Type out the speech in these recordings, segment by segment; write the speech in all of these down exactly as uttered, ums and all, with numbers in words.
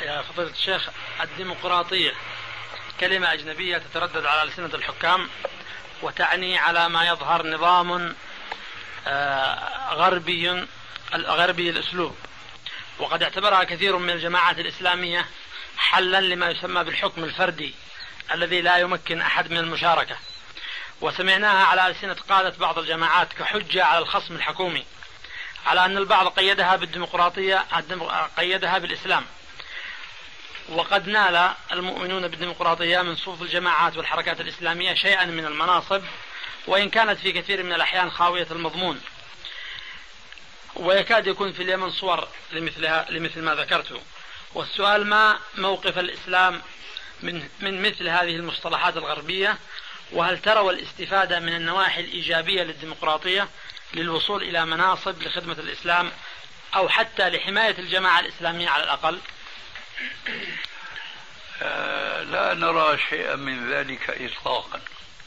يا فضيلة الشيخ، الديمقراطية كلمة أجنبية تتردد على ألسنة الحكام وتعني على ما يظهر نظام غربي غربي الأسلوب، وقد اعتبرها كثير من الجماعات الإسلامية حلا لما يسمى بالحكم الفردي الذي لا يمكن أحد من المشاركة، وسمعناها على ألسنة قادة بعض الجماعات كحجة على الخصم الحكومي على أن البعض قيدها بالديمقراطية قيدها بالإسلام. وقد نال المؤمنون بالديمقراطية من صفوف الجماعات والحركات الإسلامية شيئا من المناصب، وإن كانت في كثير من الأحيان خاوية المضمون، ويكاد يكون في اليمن صور لمثلها لمثل ما ذكرته. والسؤال: ما موقف الإسلام من من مثل هذه المصطلحات الغربية؟ وهل تروا الاستفادة من النواحي الإيجابية للديمقراطية للوصول إلى مناصب لخدمة الإسلام أو حتى لحماية الجماعة الإسلامية على الأقل؟ لا نرى شيئا من ذلك إطلاقا،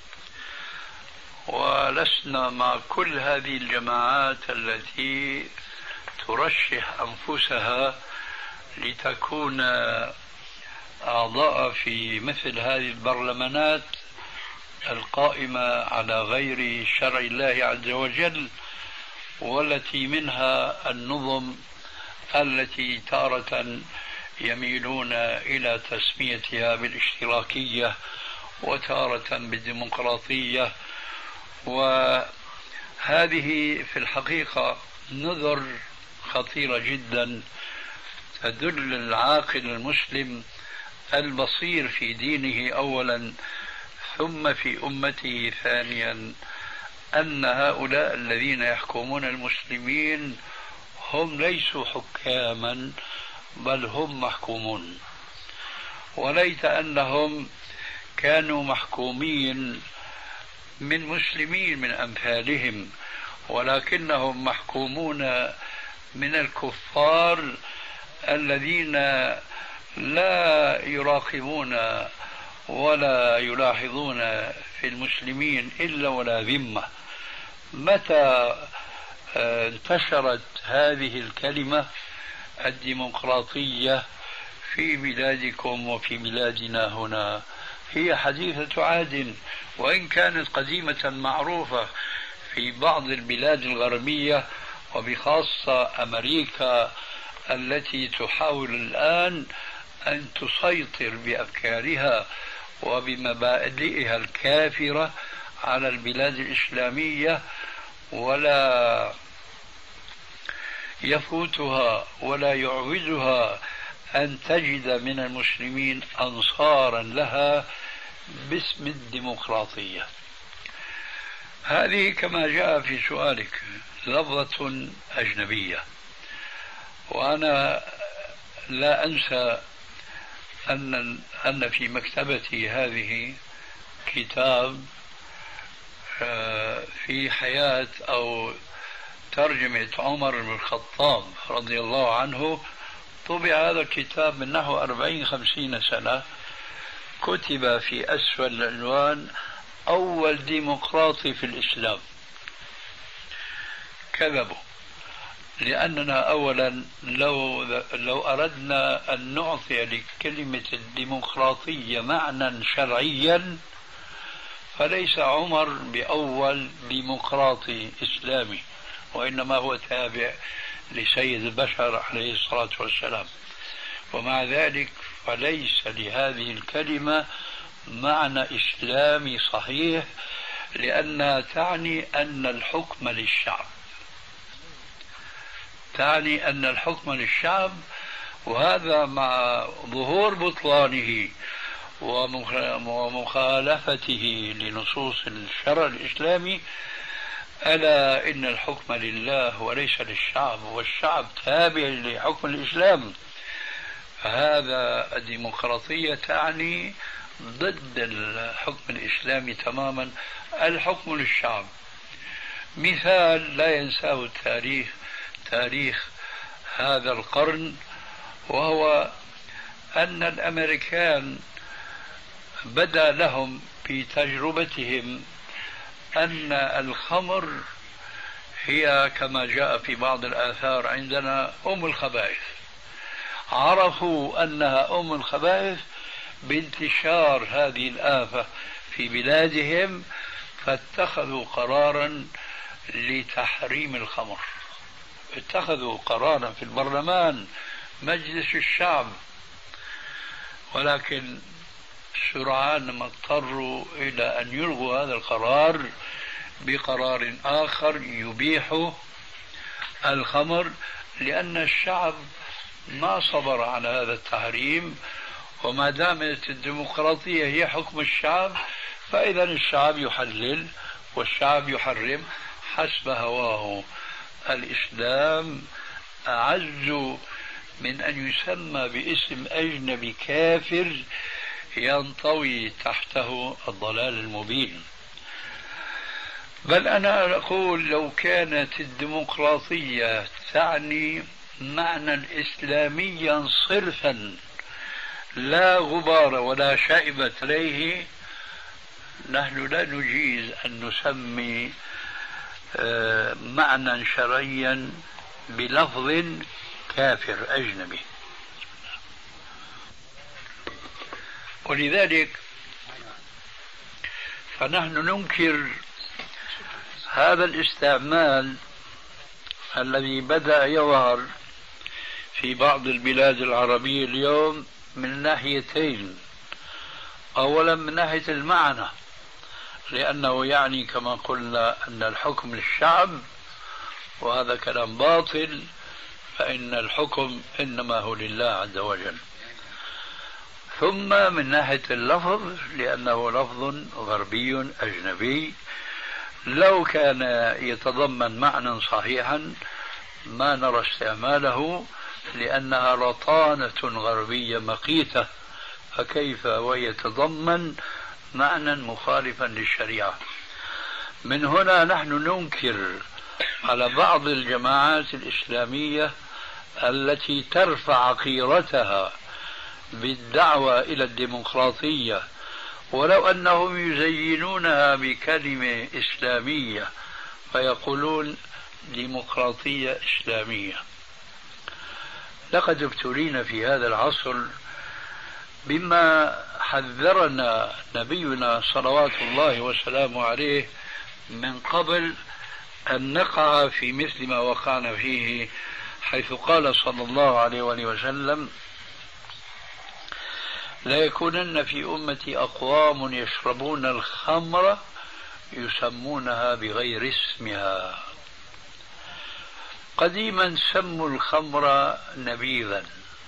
ولسنا مع كل هذه الجماعات التي ترشح أنفسها لتكون أعضاء في مثل هذه البرلمانات القائمة على غير شرع الله عز وجل، والتي منها النظم التي تارة يميلون إلى تسميتها بالاشتراكية وتارة بالديمقراطية. وهذه في الحقيقة نذر خطيرة جدا تدل العاقل المسلم البصير في دينه أولا ثم في أمته ثانيا أن هؤلاء الذين يحكمون المسلمين هم ليسوا حكاما بل هم محكومون، وليت أنهم كانوا محكومين من مسلمين من أمثالهم، ولكنهم محكومون من الكفار الذين لا يراقبون ولا يلاحظون في المسلمين إلا ولا ذمة. متى انتشرت هذه الكلمة الديمقراطية في بلادكم وفي بلادنا هنا؟ هي حديثة عهد، وإن كانت قديمة معروفة في بعض البلاد الغربية وبخاصة أمريكا التي تحاول الآن أن تسيطر بأفكارها وبمبادئها الكافرة على البلاد الإسلامية، ولا يفوتها ولا يعوزها أن تجد من المسلمين أنصارا لها باسم الديمقراطية. هذه كما جاء في سؤالك لفظة أجنبية، وأنا لا أنسى أن أن في مكتبتي هذه كتاب في حياة أو ترجمة عمر بن الخطاب رضي الله عنه. طبع هذا الكتاب من نحو أربعين خمسين سنة، كتب في أسفل العنوان: أول ديمقراطي في الإسلام. كذبوا، لأننا أولا لو لو أردنا أن نعطي لكلمة الديمقراطية معنى شرعيا فليس عمر بأول ديمقراطي إسلامي، وإنما هو تابع لسيد البشر عليه الصلاة والسلام. ومع ذلك فليس لهذه الكلمة معنى إسلامي صحيح، لأنها تعني أن الحكم للشعب، تعني أن الحكم للشعب، وهذا مع ظهور بطلانه ومخالفته لنصوص الشرع الإسلامي. ألا إن الحكم لله وليس للشعب، والشعب تابع لحكم الإسلام. فهذا الديمقراطية تعني ضد الحكم الإسلامي تماما، الحكم للشعب. مثال لا ينساه التاريخ، تاريخ هذا القرن، وهو أن الأمريكان بدا لهم في تجربتهم أن الخمر هي كما جاء في بعض الآثار عندنا أم الخبائث، عرفوا أنها أم الخبائث بانتشار هذه الآفة في بلادهم، فاتخذوا قرارا لتحريم الخمر. اتخذوا قرارا في البرلمان، مجلس الشعب، ولكن سرعان ما اضطروا إلى أن يلغوا هذا القرار بقرار آخر يبيح الخمر، لأن الشعب ما صبر على هذا التحريم. وما دامت الديمقراطية هي حكم الشعب، فإذا الشعب يحلل والشعب يحرم حسب هواه. الإسلام أعز من أن يسمى باسم أجنبي كافر ينطوي تحته الضلال المبين. بل أنا أقول لو كانت الديمقراطية تعني معنى إسلاميا صرفا لا غبار ولا شائبة عليه، نحن لا نجيز أن نسمي معنى شرعيا بلفظ كافر أجنبي. ولذلك فنحن ننكر هذا الاستعمال الذي بدأ يظهر في بعض البلاد العربية اليوم من ناحيتين. أولا من ناحية المعنى، لأنه يعني كما قلنا أن الحكم للشعب، وهذا كلام باطل، فإن الحكم إنما هو لله عز وجل. ثم من ناحية اللفظ، لأنه لفظ غربي أجنبي لو كان يتضمن معنى صحيحا ما نرى استعماله، لأنها رطانة غربية مقيتة، فكيف ويتضمن معنى مخالفا للشريعة. من هنا نحن ننكر على بعض الجماعات الإسلامية التي ترفع قيرتها بالدعوة إلى الديمقراطية، ولو أنهم يزينونها بكلمة إسلامية فيقولون ديمقراطية إسلامية. لقد ابتلينا في هذا العصر بما حذرنا نبينا صلوات الله وسلامه عليه من قبل أن نقع في مثل ما وقعنا فيه، حيث قال صلى الله عليه وآله وسلم: لا يكونن في أمتي أقوام يشربون الخمر يسمونها بغير اسمها. قديما سموا الخمر نبيذا،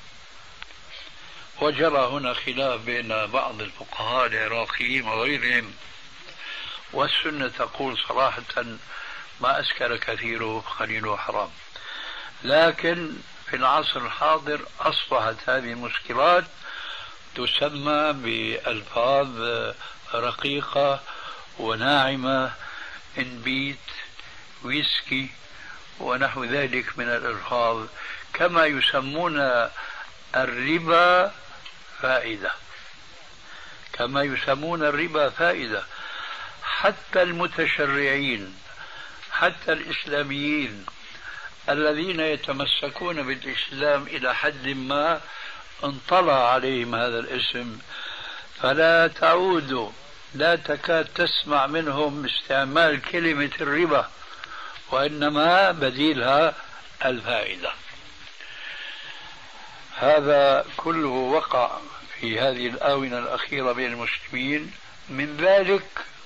وجرى هنا خلاف بين بعض الفقهاء العراقيين وغيرهم، والسنة تقول صراحة ما أسكر كثيره قليله حرام. لكن في العصر الحاضر أصبحت هذه المسكرات تسمى بألفاظ رقيقة وناعمة، إنبيت، ويسكي، ونحو ذلك من الألفاظ، كما يسمون الربا فائدة، كما يسمون الربا فائدة. حتى المتشرعين، حتى الإسلاميين الذين يتمسكون بالإسلام إلى حد ما انطلع عليهم هذا الاسم، فلا تعود لا تكاد تسمع منهم استعمال كلمة الربا، وإنما بديلها الفائدة. هذا كله وقع في هذه الآونة الأخيرة بين المسلمين. من ذلك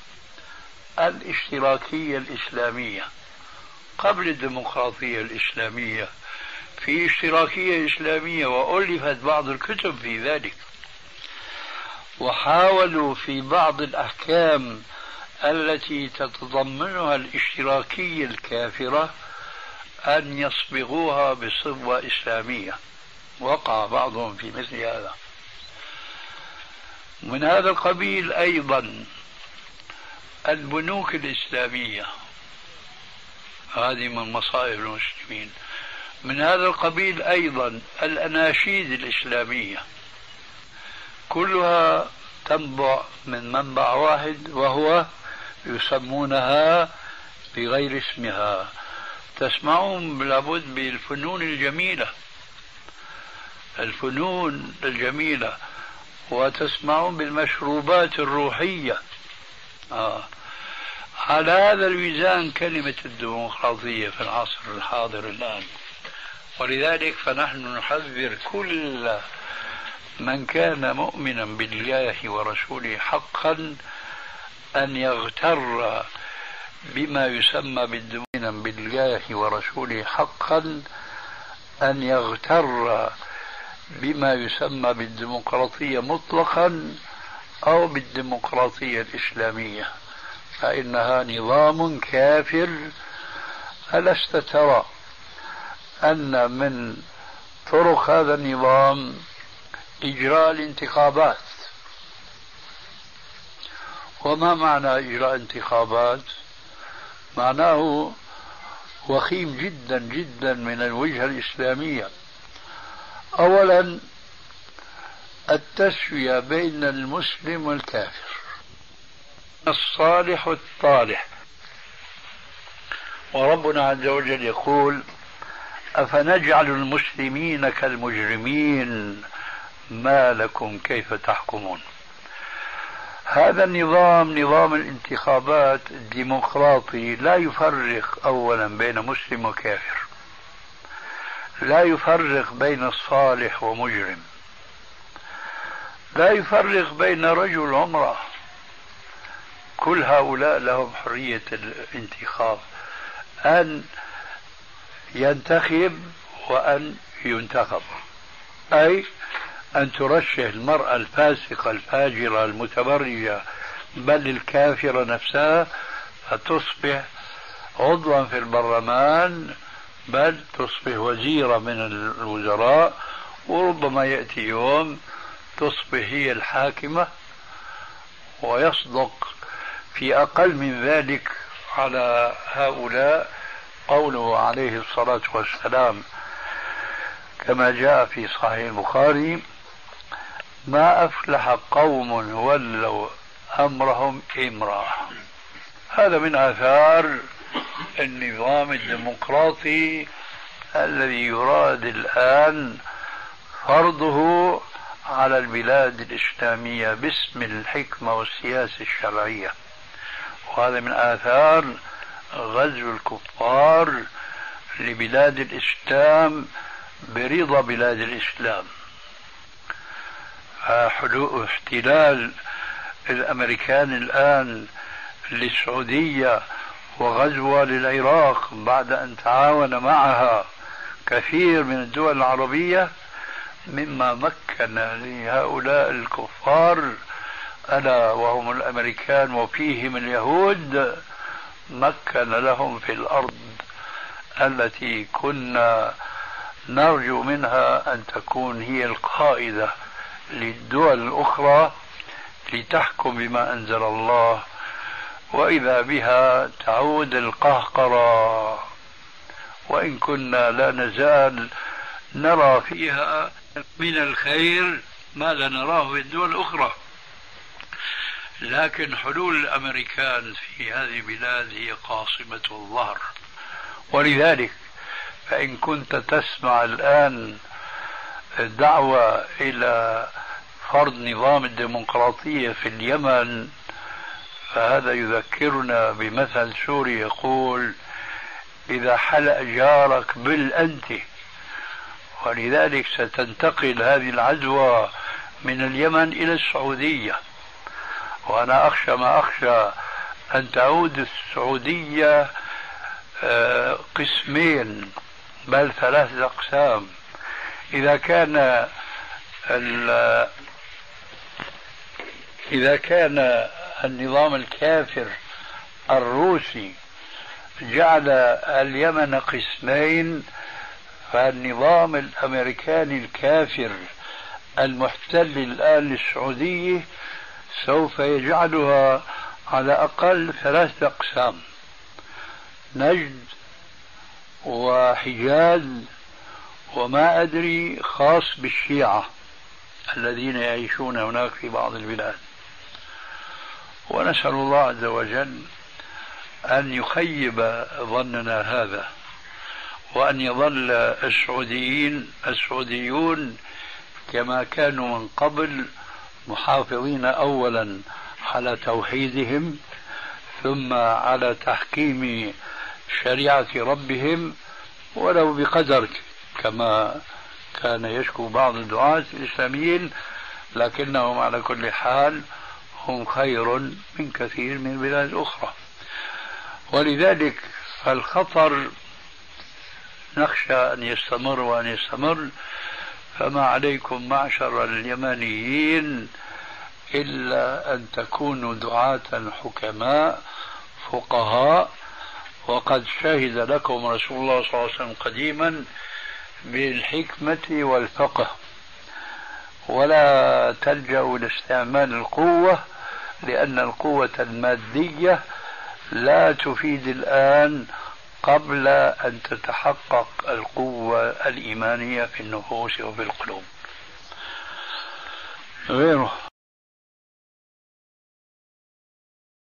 الاشتراكية الإسلامية قبل الديمقراطية الإسلامية، في اشتراكية إسلامية وألفت بعض الكتب في ذلك، وحاولوا في بعض الأحكام التي تتضمنها الاشتراكية الكافرة أن يصبغوها بصبغة إسلامية، وقع بعضهم في مثل هذا. من هذا القبيل أيضا البنوك الإسلامية، هذه من مصائب المسلمين. من هذا القبيل أيضا الأناشيد الإسلامية، كلها تنبع من منبع واحد، وهو يسمونها بغير اسمها. تسمعون لابد بالفنون الجميلة، الفنون الجميلة، وتسمعون بالمشروبات الروحية. آه. على هذا الميزان كلمة الديمقراطية في العصر الحاضر الآن. ولذلك فنحن نحذر كل من كان مؤمنا بالله ورسوله حقا أن يغتر بما يسمى بالدمونا بالله ورسوله حقا أن يغتر بما يسمى بالديمقراطية مطلقا أو بالديمقراطية الإسلامية، فإنها نظام كافر. ألست ترى أن من طرق هذا النظام إجراء الانتخابات؟ وما معنى إجراء انتخابات؟ معناه وخيم جدا جدا من الوجهة الإسلامية. أولا التسوية بين المسلم والكافر، الصالح والطالح. وربنا عز وجل يقول: أفنجعل المسلمين كالمجرمين ما لكم كيف تحكمون. هذا النظام، نظام الانتخابات الديمقراطي، لا يفرق أولا بين مسلم وكافر، لا يفرق بين الصالح ومجرم، لا يفرق بين رجل وامرأة. كل هؤلاء لهم حرية الانتخاب، أن ينتخب وأن ينتخب، أي أن ترشح المرأة الفاسقة الفاجرة المتبرجة بل الكافرة نفسها فتصبح عضوا في البرلمان، بل تصبح وزيرة من الوزراء، وربما يأتي يوم تصبح هي الحاكمة. ويصدق في أقل من ذلك على هؤلاء قوله عليه الصلاة والسلام كما جاء في صحيح البخاري: ما أفلح قوم ولوا أمرهم امرأة. هذا من آثار النظام الديمقراطي الذي يراد الآن فرضه على البلاد الإسلامية باسم الحكمة والسياسة الشرعية. وهذا من آثار غزو الكفار لبلاد الإسلام برضا بلاد الإسلام. احتلال الأمريكان الآن للسعودية وغزوها للعراق بعد أن تعاون معها كثير من الدول العربية مما مكن لهؤلاء الكفار، ألا وهم الأمريكان وفيهم اليهود، مكن لهم في الأرض التي كنا نرجو منها أن تكون هي القائدة للدول الأخرى لتحكم بما أنزل الله، وإذا بها تعود القهقرة. وإن كنا لا نزال نرى فيها من الخير ما لا نراه في الدول الأخرى، لكن حلول الأمريكان في هذه البلاد هي قاصمة الظهر. ولذلك فإن كنت تسمع الآن دعوة إلى فرض نظام الديمقراطية في اليمن، فهذا يذكرنا بمثل سوري يقول: إذا حلق جارك بالأنت. ولذلك ستنتقل هذه العدوى من اليمن إلى السعودية، وأنا أخشى ما أخشى أن تعود السعودية قسمين بل ثلاثة أقسام. إذا كان إذا كان النظام الكافر الروسي جعل اليمن قسمين، فالنظام الأمريكاني الكافر المحتل الآن للسعودية سوف يجعلها على أقل ثلاثة أقسام: نجد وحجاز وما أدري خاص بالشيعة الذين يعيشون هناك في بعض البلاد. ونسأل الله عز وجل أن يخيب ظننا هذا، وأن يظل السعوديين السعوديون كما كانوا من قبل محافظين أولا على توحيدهم ثم على تحكيم شريعة ربهم ولو بقدر، كما كان يشكو بعض الدعاة الإسلاميين، لكنهم على كل حال هم خير من كثير من البلاد الأخرى. ولذلك فالخطر نخشى أن يستمر وأن يستمر. فما عليكم معشر اليمانيين إلا أن تكونوا دعاة حكماء فقهاء، وقد شهد لكم رسول الله صلى الله عليه وسلم قديما بالحكمة والفقه، ولا تلجأوا لاستعمال القوة، لأن القوة المادية لا تفيد الآن قبل أن تتحقق القوة الإيمانية في النفوس وفي القلوب. غيره